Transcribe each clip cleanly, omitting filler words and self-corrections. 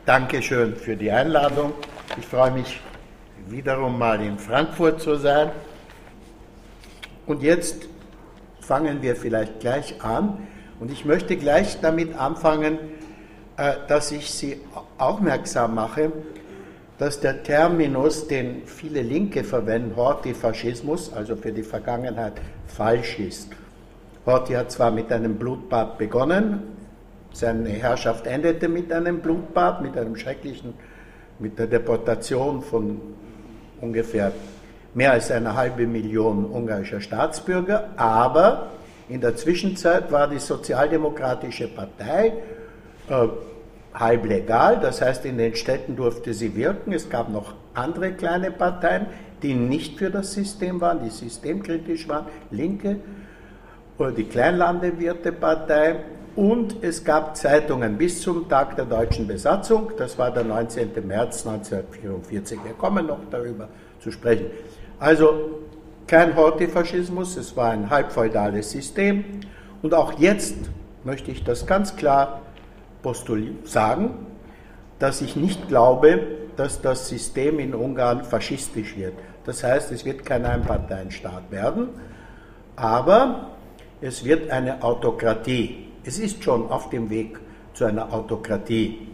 Dankeschön für die Einladung. Ich freue mich, wiederum mal in Frankfurt zu sein. Und jetzt fangen wir vielleicht gleich an. Und ich möchte gleich damit anfangen, dass ich Sie aufmerksam mache, dass der Terminus, den viele Linke verwenden, Horthy-Faschismus, also für die Vergangenheit, falsch ist. Horthy hat zwar mit einem Blutbad begonnen, seine Herrschaft endete mit einem Blutbad, mit der Deportation von ungefähr mehr als 500.000 ungarischer Staatsbürger, aber in der Zwischenzeit war die Sozialdemokratische Partei halb legal, das heißt, in den Städten durfte sie wirken. Es gab noch andere kleine Parteien, die nicht für das System waren, die systemkritisch waren, Linke oder die Kleinlandwirtepartei. Und es gab Zeitungen bis zum Tag der deutschen Besatzung, das war der 19. März 1944. Wir kommen noch darüber zu sprechen. Also kein Horthy-Faschismus, es war ein halbfeudales System. Und auch jetzt möchte ich das ganz klar sagen, dass ich nicht glaube, dass das System in Ungarn faschistisch wird. Das heißt, es wird kein Einparteienstaat werden, aber es wird eine Autokratie. Es ist schon auf dem Weg zu einer Autokratie.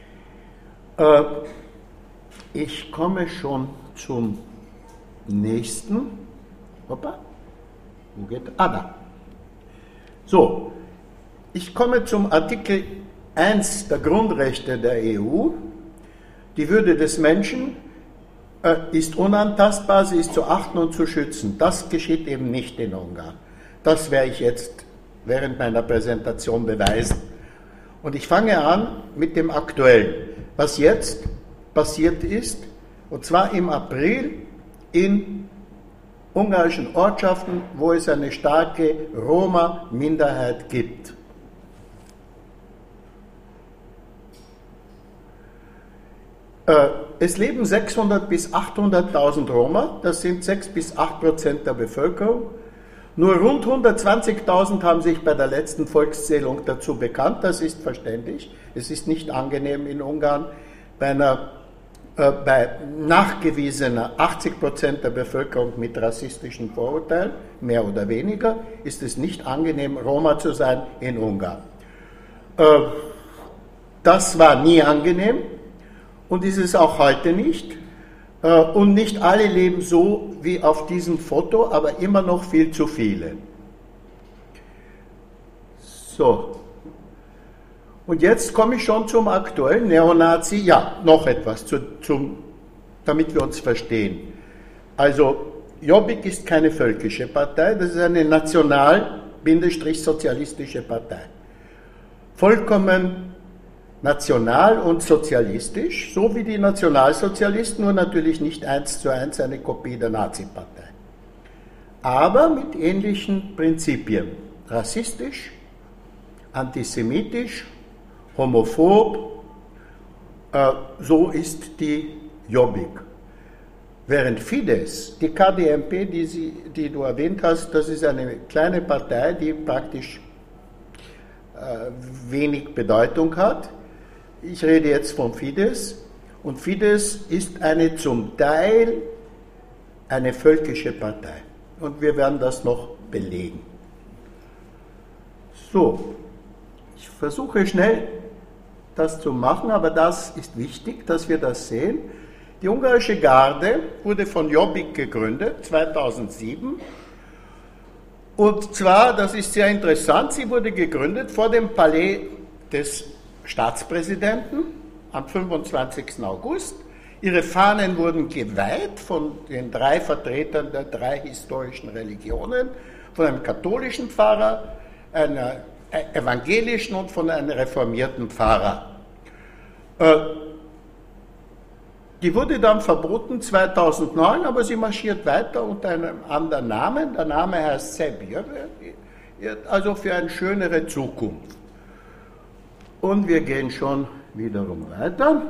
Ich komme schon zum nächsten. Hoppa. Wo geht? Da. So, ich komme zum Artikel 1 der Grundrechte der EU. Die Würde des Menschen ist unantastbar, sie ist zu achten und zu schützen. Das geschieht eben nicht in Ungarn. Das werde ich jetzt während meiner Präsentation beweisen. Und ich fange an mit dem Aktuellen, was jetzt passiert ist, und zwar im April in ungarischen Ortschaften, wo es eine starke Roma-Minderheit gibt. Es leben 600.000 bis 800.000 Roma, das sind 6 bis 8% der Bevölkerung. Nur rund 120.000 haben sich bei der letzten Volkszählung dazu bekannt, das ist verständlich. Es ist nicht angenehm in Ungarn, bei nachgewiesener 80% der Bevölkerung mit rassistischen Vorurteilen, mehr oder weniger, ist es nicht angenehm, Roma zu sein in Ungarn. Das war nie angenehm und ist es auch heute nicht. Und nicht alle leben so wie auf diesem Foto, aber immer noch viel zu viele. So. Und jetzt komme ich schon zum aktuellen Neonazi. Ja, noch etwas, damit wir uns verstehen. Also, Jobbik ist keine völkische Partei, das ist eine national-sozialistische Partei. Vollkommen national und sozialistisch, so wie die Nationalsozialisten, nur natürlich nicht 1:1 eine Kopie der Nazi-Partei. Aber mit ähnlichen Prinzipien. Rassistisch, antisemitisch, homophob, so ist die Jobbik. Während Fidesz, die KDNP, die du erwähnt hast, das ist eine kleine Partei, die praktisch wenig Bedeutung hat. Ich rede jetzt von Fidesz und Fidesz ist zum Teil eine völkische Partei und wir werden das noch belegen. So, ich versuche schnell das zu machen, aber das ist wichtig, dass wir das sehen. Die ungarische Garde wurde von Jobbik gegründet, 2007. Und zwar, das ist sehr interessant, sie wurde gegründet vor dem Palais des Staatspräsidenten am 25. August. Ihre Fahnen wurden geweiht von den 3 Vertretern der 3 historischen Religionen, von einem katholischen Pfarrer, einer evangelischen und von einem reformierten Pfarrer. Die wurde dann verboten 2009, aber sie marschiert weiter unter einem anderen Namen. Der Name heißt Sebir, also für eine schönere Zukunft. Und wir gehen schon wiederum weiter.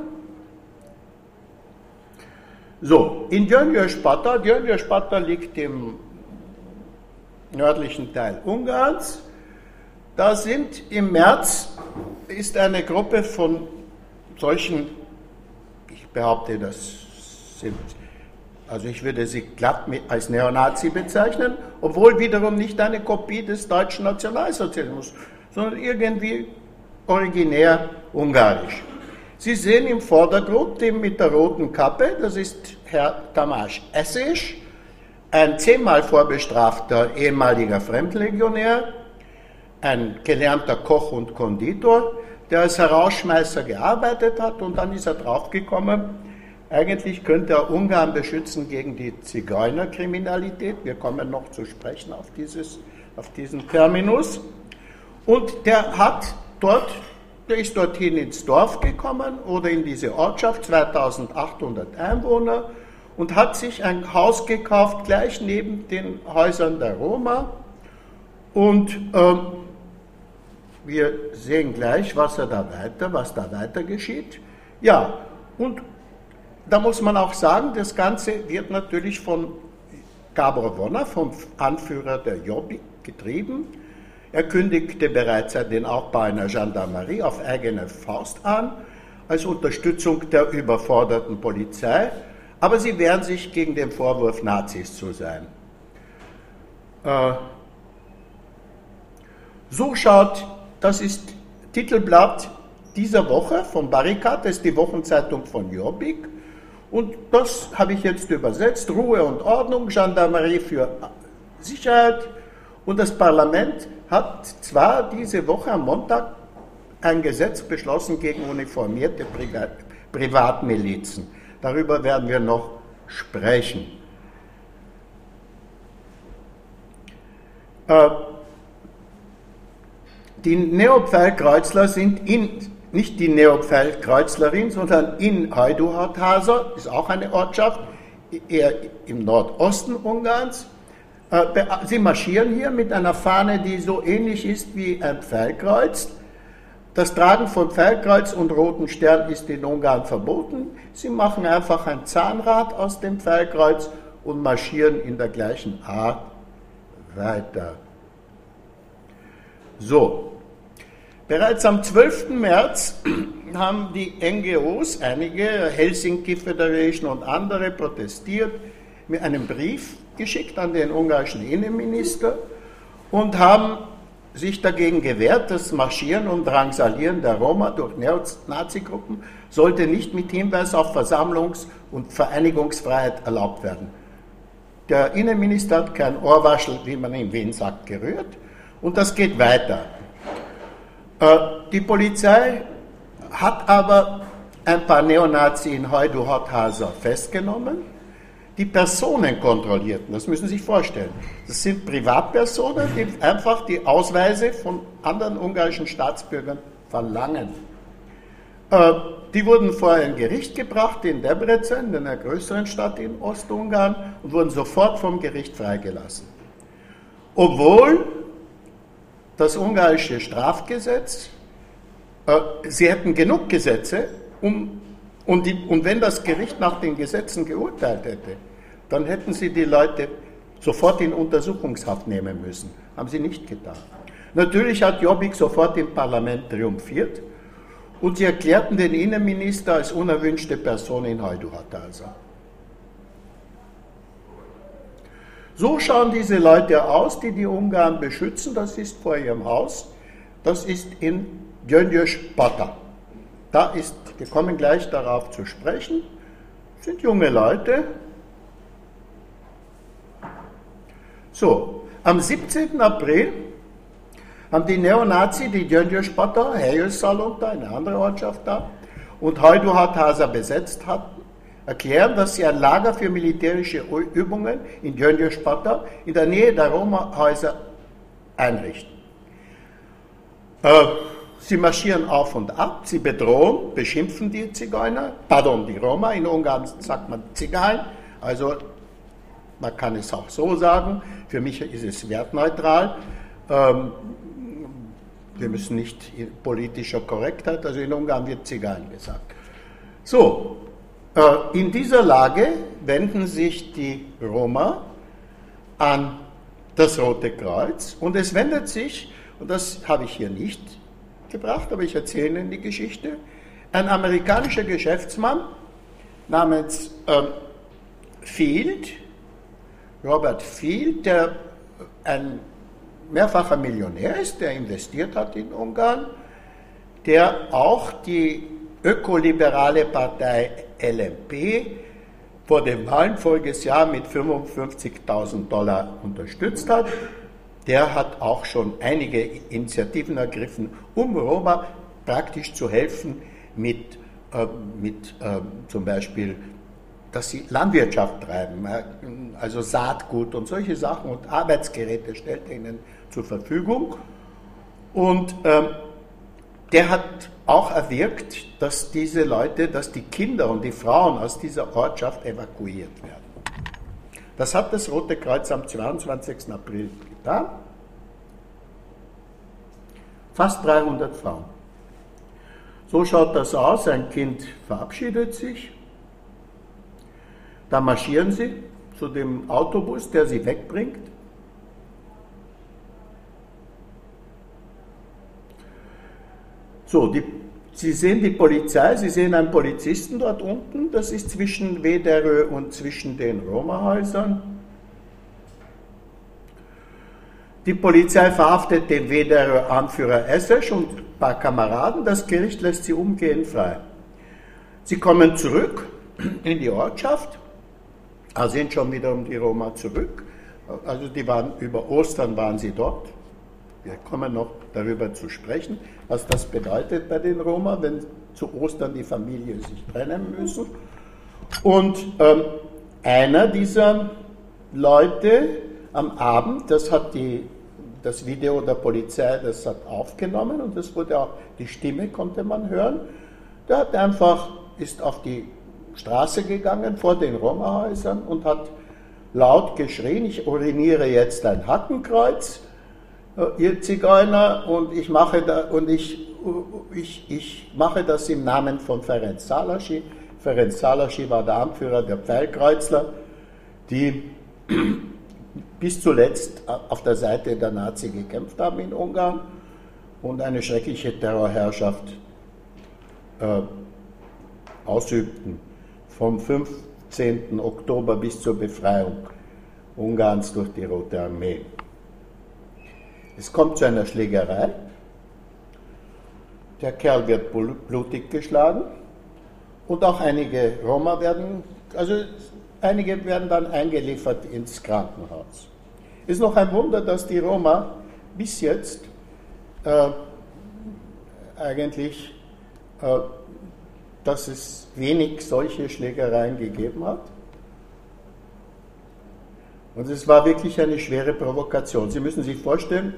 So, in Gyöngyös-Patta liegt im nördlichen Teil Ungarns. Da sind im März ist eine Gruppe von solchen, ich behaupte, das sind, also ich würde sie glatt als Neonazi bezeichnen, obwohl wiederum nicht eine Kopie des deutschen Nationalsozialismus, sondern irgendwie originär ungarisch. Sie sehen im Vordergrund den mit der roten Kappe, das ist Herr Tamás Eszély, ein 10-mal vorbestrafter ehemaliger Fremdlegionär, ein gelernter Koch und Konditor, der als Herausschmeißer gearbeitet hat, und dann ist er draufgekommen, eigentlich könnte er Ungarn beschützen gegen die Zigeunerkriminalität. Wir kommen noch zu sprechen auf diesen Terminus. Und der ist dorthin ins Dorf gekommen oder in diese Ortschaft, 2800 Einwohner, und hat sich ein Haus gekauft, gleich neben den Häusern der Roma. Und wir sehen gleich, was da weiter geschieht. Ja, und da muss man auch sagen, das Ganze wird natürlich von Gábor Vona, vom Anführer der Jobbik, getrieben. Er kündigte bereits den Aufbau einer Gendarmerie auf eigene Faust an, als Unterstützung der überforderten Polizei, aber sie wehren sich gegen den Vorwurf, Nazis zu sein. So schaut, das ist Titelblatt dieser Woche von Barikat, das ist die Wochenzeitung von Jobbik, und das habe ich jetzt übersetzt: Ruhe und Ordnung, Gendarmerie für Sicherheit. Und das Parlament hat zwar diese Woche am Montag ein Gesetz beschlossen gegen uniformierte Privatmilizen. Darüber werden wir noch sprechen. Die Neopfeil-Kreuzler sind nicht die Neopfeil-Kreuzlerin, sondern in Hajdúhatása, ist auch eine Ortschaft, eher im Nordosten Ungarns. Sie marschieren hier mit einer Fahne, die so ähnlich ist wie ein Pfeilkreuz. Das Tragen von Pfeilkreuz und roten Stern ist in Ungarn verboten. Sie machen einfach ein Zahnrad aus dem Pfeilkreuz und marschieren in der gleichen Art weiter. So, bereits am 12. März haben die NGOs, einige, Helsinki Federation und andere, protestiert, mit einem Brief geschickt an den ungarischen Innenminister und haben sich dagegen gewehrt, das Marschieren und Drangsalieren der Roma durch Neonazi-Gruppen sollte nicht mit Hinweis auf Versammlungs- und Vereinigungsfreiheit erlaubt werden. Der Innenminister hat kein Ohrwaschel, wie man in Wien sagt, gerührt, und das geht weiter. Die Polizei hat aber ein paar Neonazi in Hajdúhatása festgenommen, die Personen kontrollierten. Das müssen Sie sich vorstellen. Das sind Privatpersonen, die einfach die Ausweise von anderen ungarischen Staatsbürgern verlangen. Die wurden vor ein Gericht gebracht in Debrecen, in einer größeren Stadt in Ostungarn, und wurden sofort vom Gericht freigelassen. Obwohl das ungarische Strafgesetz, sie hätten genug Gesetze, und wenn das Gericht nach den Gesetzen geurteilt hätte, dann hätten sie die Leute sofort in Untersuchungshaft nehmen müssen. Haben sie nicht getan. Natürlich hat Jobbik sofort im Parlament triumphiert, und sie erklärten den Innenminister als unerwünschte Person in Hajdúhatása. So schauen diese Leute aus, die die Ungarn beschützen. Das ist vor ihrem Haus. Das ist in Gyöngyös-Pata. Wir kommen gleich darauf zu sprechen. Das sind junge Leute. So, am 17. April haben die Neonazi die Gyöngyös-Pata, Helyös-Szalonta, eine andere Ortschaft da, und Hajdúhatása besetzt hatten, erklären, dass sie ein Lager für militärische Übungen in Gyöngyös-Pata in der Nähe der Roma-Häuser einrichten. Sie marschieren auf und ab, sie bedrohen, beschimpfen die die Roma, in Ungarn sagt man Zigein, also man kann es auch so sagen, für mich ist es wertneutral, wir müssen nicht in politischer Korrektheit, also in Ungarn wird Zigein gesagt. So, in dieser Lage wenden sich die Roma an das Rote Kreuz, und es wendet sich, und das habe ich hier nicht gebracht, aber ich erzähle Ihnen die Geschichte, ein amerikanischer Geschäftsmann namens Field, Robert Field, der ein mehrfacher Millionär ist, der investiert hat in Ungarn, der auch die ökoliberale Partei LMP vor den Wahlen voriges Jahr mit $55.000 unterstützt hat. Der hat auch schon einige Initiativen ergriffen, um Roma praktisch zu helfen mit zum Beispiel, dass sie Landwirtschaft treiben, also Saatgut und solche Sachen und Arbeitsgeräte stellt er ihnen zur Verfügung. Und der hat auch erwirkt, dass diese Leute, dass die Kinder und die Frauen aus dieser Ortschaft evakuiert werden. Das hat das Rote Kreuz am 22. April getan. Fast 300 Frauen. So schaut das aus, ein Kind verabschiedet sich, da marschieren sie zu dem Autobus, der sie wegbringt. So, Sie sehen die Polizei, Sie sehen einen Polizisten dort unten, das ist zwischen Wederö und zwischen den Roma-Häusern. Die Polizei verhaftet den Wederö-Anführer Eszes und ein paar Kameraden, das Gericht lässt sie umgehend frei. Sie kommen zurück in die Ortschaft, sind schon wieder um die Roma zurück, also die waren über Ostern waren sie dort. Wir kommen noch darüber zu sprechen, was das bedeutet bei den Roma, wenn zu Ostern die Familie sich trennen müssen. Und einer dieser Leute am Abend, das hat das Video der Polizei, das hat aufgenommen und das wurde auch, die Stimme konnte man hören, der hat ist auf die Straße gegangen vor den Roma-Häusern und hat laut geschrien, ich uriniere jetzt ein Hakenkreuz, ihr Zigeuner, und ich mache das im Namen von Ferenc Szálasi. Ferenc Szálasi war der Anführer der Pfeilkreuzler, die bis zuletzt auf der Seite der Nazi gekämpft haben in Ungarn und eine schreckliche Terrorherrschaft ausübten, vom 15. Oktober bis zur Befreiung Ungarns durch die Rote Armee. Es kommt zu einer Schlägerei. Der Kerl wird blutig geschlagen und auch einige Roma werden dann eingeliefert ins Krankenhaus. Es ist noch ein Wunder, dass die Roma bis jetzt dass es wenig solche Schlägereien gegeben hat. Und es war wirklich eine schwere Provokation. Sie müssen sich vorstellen,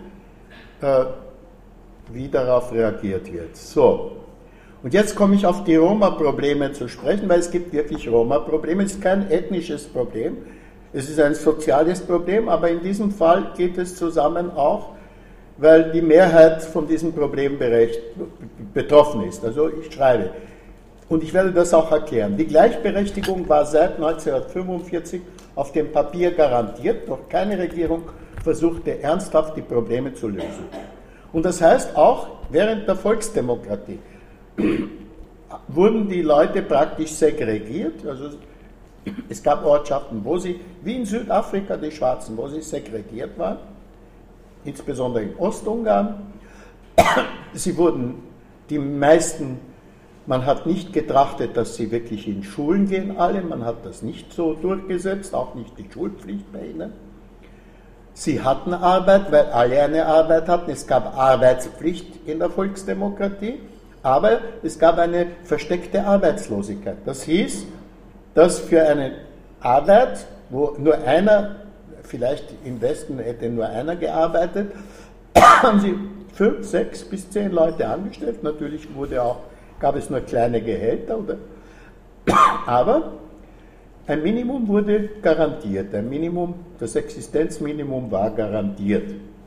wie darauf reagiert wird. So, und jetzt komme ich auf die Roma-Probleme zu sprechen, weil es gibt wirklich Roma-Probleme. Es ist kein ethnisches Problem, es ist ein soziales Problem, aber in diesem Fall geht es zusammen auch, weil die Mehrheit von diesem Problem betroffen ist. Also ich schreibe. Und ich werde das auch erklären. Die Gleichberechtigung war seit 1945 auf dem Papier garantiert, doch keine Regierung versuchte ernsthaft die Probleme zu lösen. Und das heißt auch, während der Volksdemokratie wurden die Leute praktisch segregiert, also es gab Ortschaften, wie in Südafrika die Schwarzen, wo sie segregiert waren, insbesondere in Ostungarn. Sie wurden, die meisten, man hat nicht getrachtet, dass sie wirklich in Schulen gehen, alle, man hat das nicht so durchgesetzt, auch nicht die Schulpflicht bei ihnen. Sie hatten Arbeit, weil alle eine Arbeit hatten, es gab Arbeitspflicht in der Volksdemokratie, aber es gab eine versteckte Arbeitslosigkeit. Das hieß, dass für eine Arbeit, wo nur einer, vielleicht im Westen hätte nur einer gearbeitet, haben sie 5, 6 bis 10 Leute angestellt. Natürlich gab es nur kleine Gehälter, aber ein Minimum wurde garantiert. Das Existenzminimum war garantiert.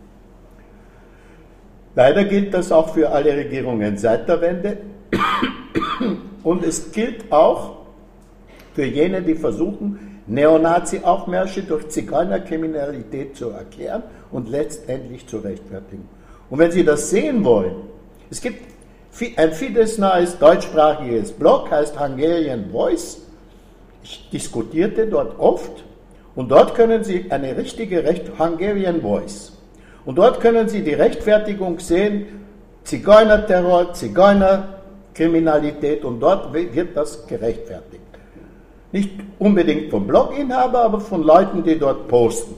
Leider gilt das auch für alle Regierungen seit der Wende und es gilt auch für jene, die versuchen, Neonazi-Aufmärsche durch Zigeunerkriminalität zu erklären und letztendlich zu rechtfertigen. Und wenn Sie das sehen wollen, es gibt ein Fidesz-nahes deutschsprachiges Blog, heißt Hungarian Voice. Ich diskutierte dort oft und dort können Sie eine richtige Hungarian Voice. Und dort können Sie die Rechtfertigung sehen, Zigeunerterror, Zigeunerkriminalität, und dort wird das gerechtfertigt. Nicht unbedingt vom Bloginhaber, aber von Leuten, die dort posten.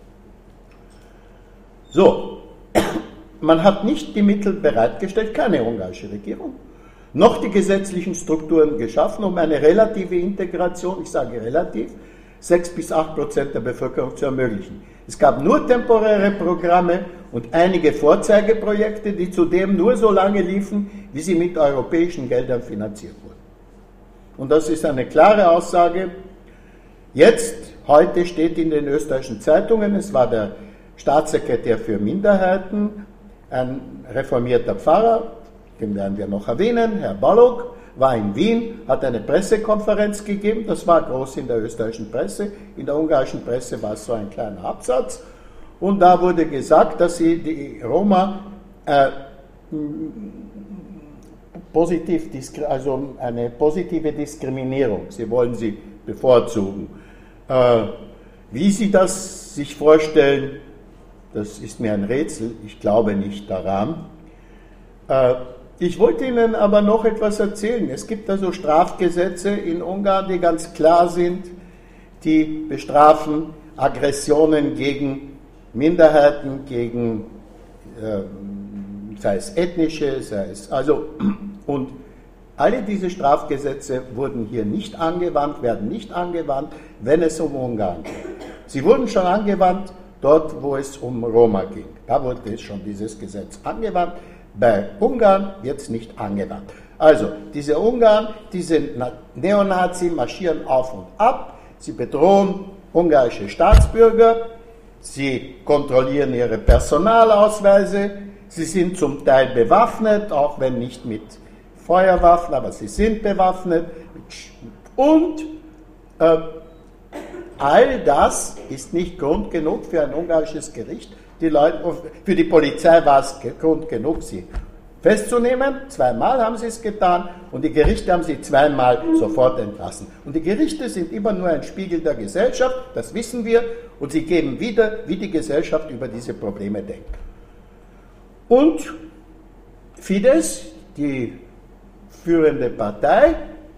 So, man hat nicht die Mittel bereitgestellt, keine ungarische Regierung, noch die gesetzlichen Strukturen geschaffen, um eine relative Integration, ich sage relativ, 6-8% der Bevölkerung zu ermöglichen. Es gab nur temporäre Programme und einige Vorzeigeprojekte, die zudem nur so lange liefen, wie sie mit europäischen Geldern finanziert wurden. Und das ist eine klare Aussage. Heute steht in den österreichischen Zeitungen, es war der Staatssekretär für Minderheiten, ein reformierter Pfarrer, den werden wir noch erwähnen, Herr Balog, war in Wien, hat eine Pressekonferenz gegeben, das war groß in der österreichischen Presse, in der ungarischen Presse war es so ein kleiner Absatz, und da wurde gesagt, dass sie die Roma also eine positive Diskriminierung, sie wollen sie bevorzugen. Wie sie das sich vorstellen, das ist mir ein Rätsel, ich glaube nicht daran. Ich wollte Ihnen aber noch etwas erzählen. Es gibt also Strafgesetze in Ungarn, die ganz klar sind, die bestrafen Aggressionen gegen Minderheiten, gegen sei es ethnische, und alle diese Strafgesetze wurden hier nicht angewandt, werden nicht angewandt, wenn es um Ungarn geht. Sie wurden schon angewandt dort, wo es um Roma ging. Da wurde schon dieses Gesetz angewandt. Bei Ungarn wird es nicht angewandt. Also, diese Ungarn, diese Neonazi marschieren auf und ab, sie bedrohen ungarische Staatsbürger, sie kontrollieren ihre Personalausweise, sie sind zum Teil bewaffnet, auch wenn nicht mit Feuerwaffen, aber sie sind bewaffnet. Und all das ist nicht Grund genug für ein ungarisches Gericht. Für die Polizei war es Grund genug, sie festzunehmen. 2-mal haben sie es getan und die Gerichte haben sie 2-mal sofort entlassen. Und die Gerichte sind immer nur ein Spiegel der Gesellschaft, das wissen wir, und sie geben wieder, wie die Gesellschaft über diese Probleme denkt. Und Fidesz, die führende Partei,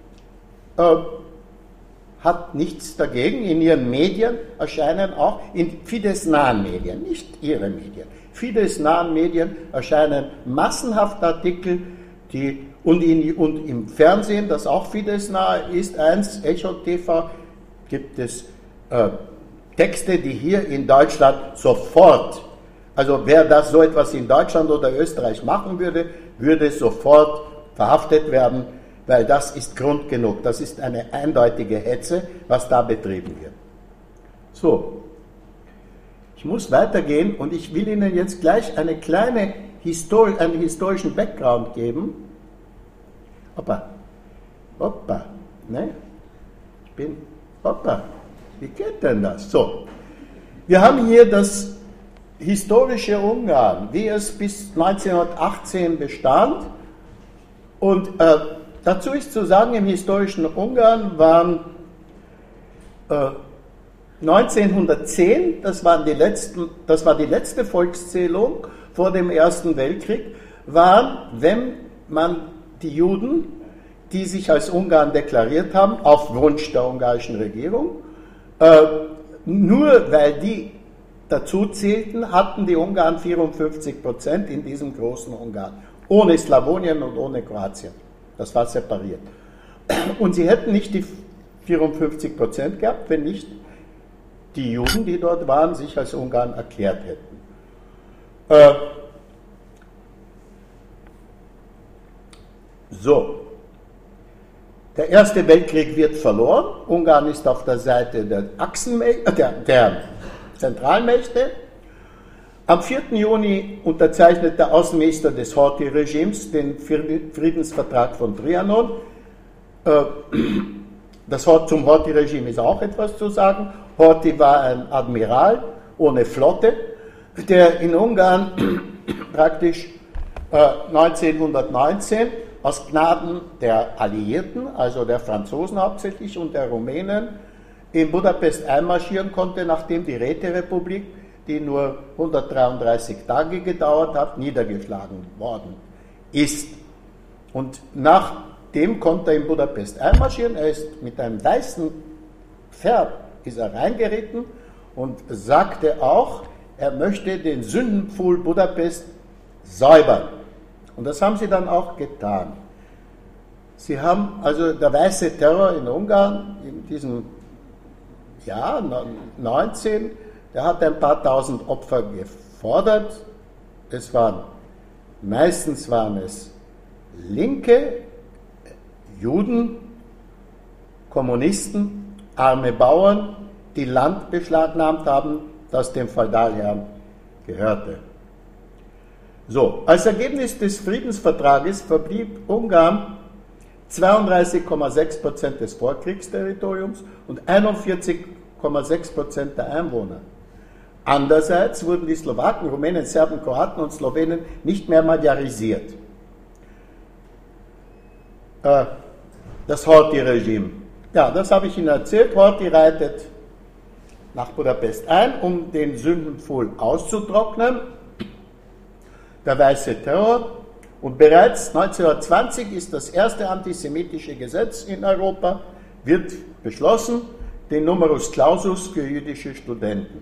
hat nichts dagegen. In ihren Medien erscheinen auch, in Fidesz-nahen Medien, nicht ihre Medien, Fidesz-nahen Medien erscheinen massenhaft Artikel, und im Fernsehen, das auch Fidesz-nah ist, Echo TV, gibt es Texte, die hier in Deutschland sofort, also wer so etwas in Deutschland oder Österreich machen würde, würde sofort verhaftet werden, weil das ist Grund genug. Das ist eine eindeutige Hetze, was da betrieben wird. So, ich muss weitergehen und ich will Ihnen jetzt gleich einen historischen Background geben. Ne? Wie geht denn das? So, wir haben hier das historische Ungarn, wie es bis 1918 bestand, und dazu ist zu sagen, im historischen Ungarn waren 1910, das war die letzte Volkszählung vor dem Ersten Weltkrieg, waren, wenn man die Juden, die sich als Ungarn deklariert haben, auf Wunsch der ungarischen Regierung, nur weil die dazu zählten, hatten die Ungarn 54% in diesem großen Ungarn, ohne Slawonien und ohne Kroatien. Das war separiert. Und sie hätten nicht die 54% gehabt, wenn nicht die Juden, die dort waren, sich als Ungarn erklärt hätten. So. Der Erste Weltkrieg wird verloren. Ungarn ist auf der Seite der Zentralmächte. Am 4. Juni unterzeichnet der Außenminister des Horthy-Regimes den Friedensvertrag von Trianon. Zum Horthy-Regime ist auch etwas zu sagen. Horthy war ein Admiral ohne Flotte, der in Ungarn praktisch 1919 aus Gnaden der Alliierten, also der Franzosen hauptsächlich und der Rumänen, in Budapest einmarschieren konnte, nachdem die Räterepublik, die nur 133 Tage gedauert hat, niedergeschlagen worden ist. Und nachdem konnte er in Budapest einmarschieren. Er ist mit einem weißen Pferd reingeritten und sagte auch, er möchte den Sündenpfuhl Budapest säubern. Und das haben sie dann auch getan. Sie haben also der weiße Terror in Ungarn in diesem Jahr 19, der hat ein paar tausend Opfer gefordert. Meistens waren es Linke, Juden, Kommunisten, arme Bauern, die Land beschlagnahmt haben, das dem Feudalherrn gehörte. So, als Ergebnis des Friedensvertrages verblieb Ungarn 32,6% des Vorkriegsterritoriums und 41,6% der Einwohner. Andererseits wurden die Slowaken, Rumänen, Serben, Kroaten und Slowenen nicht mehr magyarisiert. Das Horthy-Regime. Ja, das habe ich Ihnen erzählt. Horthy reitet nach Budapest ein, um den Sündenpfuhl auszutrocknen. Der weiße Terror. Und bereits 1920 ist das erste antisemitische Gesetz in Europa, wird beschlossen, den Numerus Clausus für jüdische Studenten.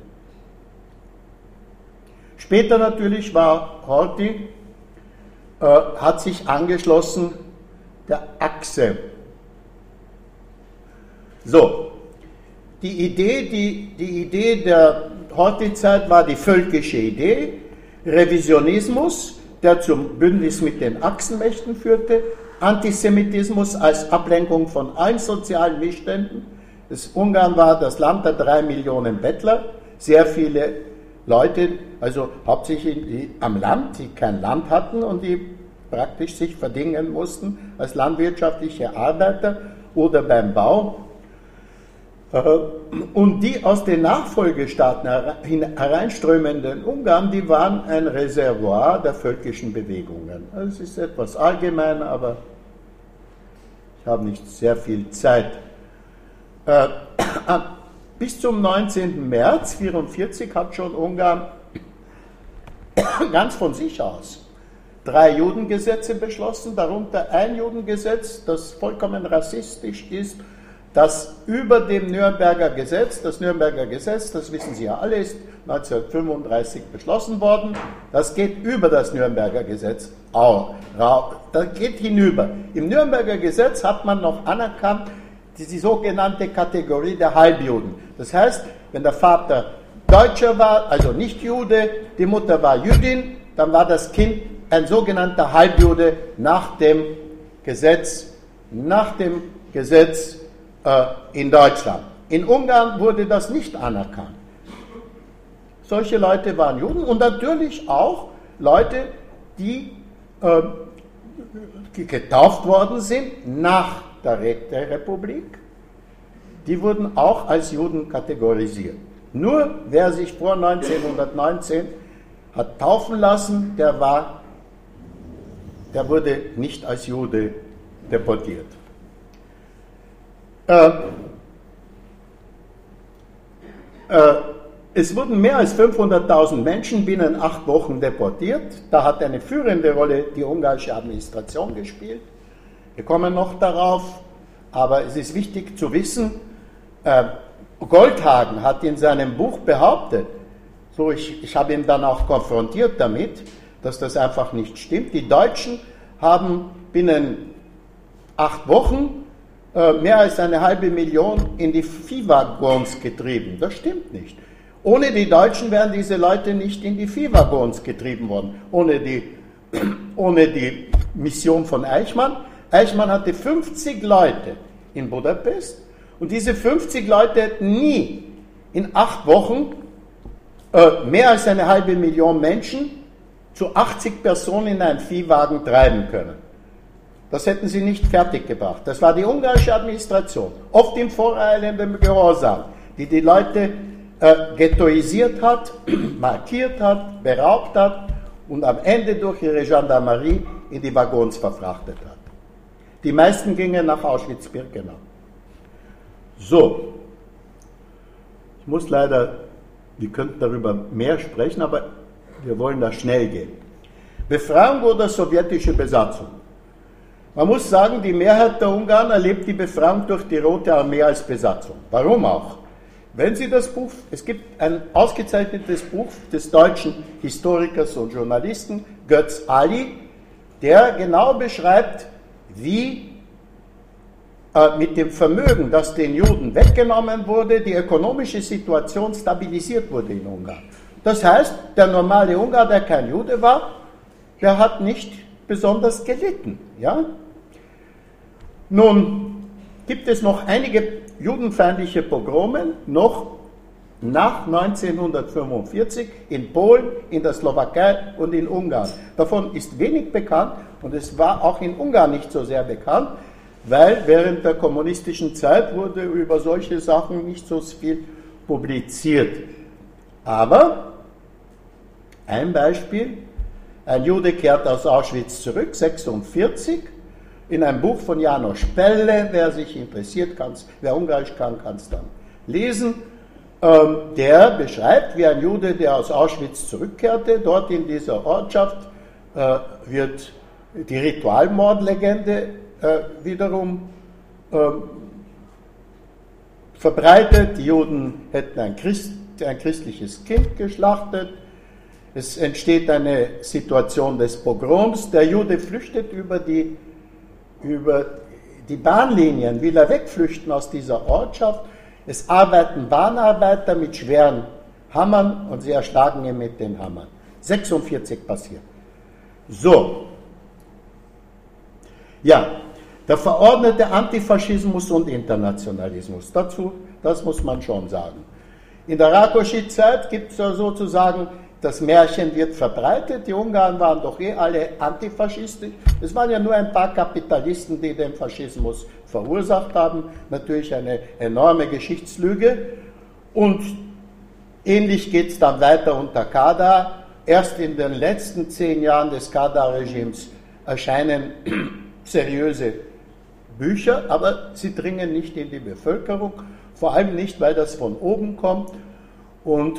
Später natürlich war Horthy, hat sich angeschlossen der Achse. So, die Idee der Horthy-Zeit war die völkische Idee, Revisionismus, der zum Bündnis mit den Achsenmächten führte, Antisemitismus als Ablenkung von allen sozialen Missständen. Ungarn war das Land der 3 Millionen Bettler, sehr viele Leute, also hauptsächlich am Land, die kein Land hatten und die praktisch sich verdingen mussten als landwirtschaftliche Arbeiter oder beim Bau. Und die aus den Nachfolgestaaten hereinströmenden Ungarn, die waren ein Reservoir der völkischen Bewegungen. Also es ist etwas allgemein, aber ich habe nicht sehr viel Zeit. Bis zum 19. März 1944 hat schon Ungarn ganz von sich aus 3 Judengesetze beschlossen, darunter ein Judengesetz, das vollkommen rassistisch ist, das über dem Nürnberger Gesetz, das Nürnberger Gesetz, das wissen Sie ja alle, ist 1935 beschlossen worden, das geht über das Nürnberger Gesetz, das geht hinüber. Im Nürnberger Gesetz hat man noch anerkannt die sogenannte Kategorie der Halbjuden. Das heißt, wenn der Vater Deutscher war, also nicht Jude, die Mutter war Jüdin, dann war das Kind ein sogenannter Halbjude nach dem Gesetz in Deutschland. In Ungarn wurde das nicht anerkannt. Solche Leute waren Juden und natürlich auch Leute, die getauft worden sind nach der Räterepublik, die wurden auch als Juden kategorisiert. Nur wer sich vor 1919 hat taufen lassen, der wurde nicht als Jude deportiert. Es wurden mehr als 500.000 Menschen binnen 8 Wochen deportiert. Da hat eine führende Rolle die ungarische Administration gespielt. Wir kommen noch darauf, aber es ist wichtig zu wissen, Goldhagen hat in seinem Buch behauptet, ich habe ihn dann auch konfrontiert damit, dass das einfach nicht stimmt. Die Deutschen haben binnen 8 Wochen mehr als 500.000 in die Viehwaggons getrieben. Das stimmt nicht. Ohne die Deutschen wären diese Leute nicht in die Viehwaggons getrieben worden. Ohne die Mission von Eichmann. Eichmann hatte 50 Leute in Budapest und diese 50 Leute hätten nie in 8 Wochen mehr als 500.000 Menschen zu 80 Personen in einen Viehwagen treiben können. Das hätten sie nicht fertiggebracht. Das war die ungarische Administration, oft im voreilenden Gehorsam, die Leute ghettoisiert hat, markiert hat, beraubt hat und am Ende durch ihre Gendarmerie in die Waggons verfrachtet hat. Die meisten gingen nach Auschwitz-Birkenau. So, ich muss leider, wir könnten darüber mehr sprechen, aber wir wollen da schnell gehen. Befreiung oder sowjetische Besatzung? Man muss sagen, die Mehrheit der Ungarn erlebt die Befreiung durch die Rote Armee als Besatzung. Warum auch? Wenn Sie das Buch, es gibt ein ausgezeichnetes Buch des deutschen Historikers und Journalisten Götz Ali, der genau beschreibt, wie mit dem Vermögen, das den Juden weggenommen wurde, die ökonomische Situation stabilisiert wurde in Ungarn. Das heißt, der normale Ungar, der kein Jude war, der hat nicht besonders gelitten. Ja? Nun gibt es noch einige judenfeindliche Pogrome, noch nach 1945 in Polen, in der Slowakei und in Ungarn. Davon ist wenig bekannt und es war auch in Ungarn nicht so sehr bekannt, weil während der kommunistischen Zeit wurde über solche Sachen nicht so viel publiziert. Aber ein Beispiel, ein Jude kehrt aus Auschwitz zurück, 1946, in einem Buch von János Pelle, wer sich interessiert, wer Ungarisch kann es dann lesen. Der beschreibt, wie ein Jude, der aus Auschwitz zurückkehrte, dort in dieser Ortschaft wird die Ritualmordlegende wiederum verbreitet. Die Juden hätten ein christliches Kind geschlachtet. Es entsteht eine Situation des Pogroms. Der Jude flüchtet über die Bahnlinien, will er wegflüchten aus dieser Ortschaft. Es arbeiten Bahnarbeiter mit schweren Hammern und sie erschlagen ihn mit den Hammern. 1946 passiert. So. Ja, der verordnete Antifaschismus und Internationalismus. Dazu, das muss man schon sagen. In der Rákosi-Zeit gibt es ja sozusagen, das Märchen wird verbreitet, die Ungarn waren doch alle antifaschistisch. Es waren ja nur ein paar Kapitalisten, die den Faschismus verursacht haben. Natürlich eine enorme Geschichtslüge. Und ähnlich geht es dann weiter unter Kadar. Erst in den letzten 10 Jahren des Kadar-Regimes erscheinen seriöse Bücher, aber sie dringen nicht in die Bevölkerung, vor allem nicht, weil das von oben kommt und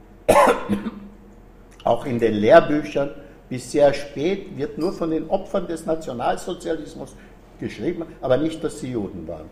auch in den Lehrbüchern bis sehr spät wird nur von den Opfern des Nationalsozialismus geschrieben, aber nicht, dass sie Juden waren.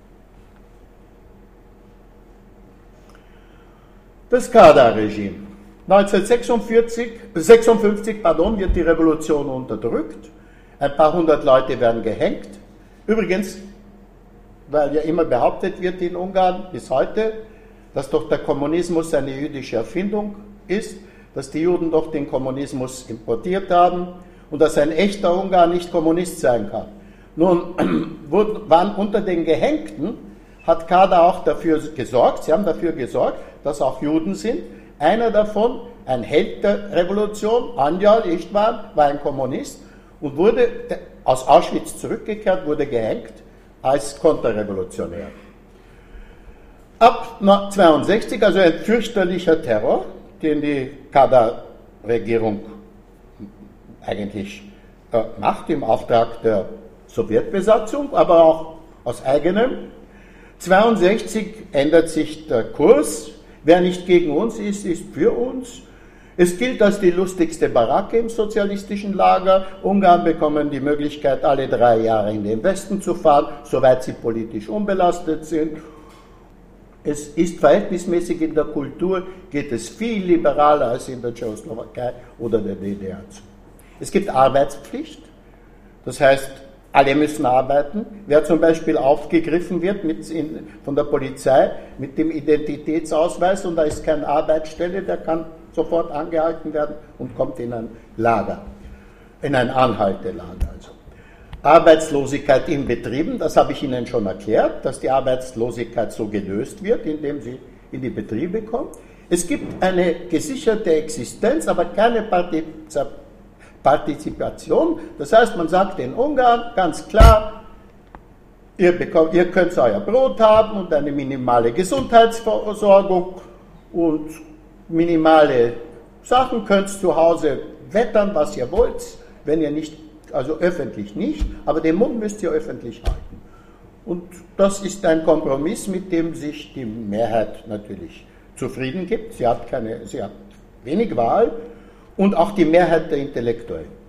Das Kadar-Regime. 1956 wird die Revolution unterdrückt. Ein paar hundert Leute werden gehängt. Übrigens, weil ja immer behauptet wird in Ungarn bis heute, dass doch der Kommunismus eine jüdische Erfindung ist, dass die Juden doch den Kommunismus importiert haben und dass ein echter Ungar nicht Kommunist sein kann. Nun waren unter den Gehängten, hat Kadar auch dafür gesorgt, sie haben dafür gesorgt, dass auch Juden sind. Einer davon, ein Held der Revolution, Anjal István, war ein Kommunist und wurde aus Auschwitz zurückgekehrt, wurde gehängt als Konterrevolutionär. Ab 1962, also ein fürchterlicher Terror, den die Kadar-Regierung eigentlich macht im Auftrag der Sowjetbesatzung, aber auch aus eigenem. 1962 ändert sich der Kurs. Wer nicht gegen uns ist, ist für uns. Es gilt als die lustigste Baracke im sozialistischen Lager. Ungarn bekommen die Möglichkeit, alle 3 Jahre in den Westen zu fahren, soweit sie politisch unbelastet sind. Es ist verhältnismäßig in der Kultur, geht es viel liberaler als in der Tschechoslowakei oder der DDR zu. Es gibt Arbeitspflicht, das heißt, alle müssen arbeiten. Wer zum Beispiel aufgegriffen wird von der Polizei mit dem Identitätsausweis und da ist keine Arbeitsstelle, der kann sofort angehalten werden und kommt in ein Lager, in ein Anhaltelager. Also. Arbeitslosigkeit in Betrieben, das habe ich Ihnen schon erklärt, dass die Arbeitslosigkeit so gelöst wird, indem sie in die Betriebe kommt. Es gibt eine gesicherte Existenz, aber keine Partizipation. Das heißt, man sagt in Ungarn ganz klar, ihr könnt euer Brot haben und eine minimale Gesundheitsversorgung und minimale Sachen, könnt zu Hause wettern, was ihr wollt, wenn ihr nicht, also öffentlich nicht, aber den Mund müsst ihr öffentlich halten. Und das ist ein Kompromiss, mit dem sich die Mehrheit natürlich zufrieden gibt. Sie hat wenig Wahl und auch die Mehrheit der Intellektuellen.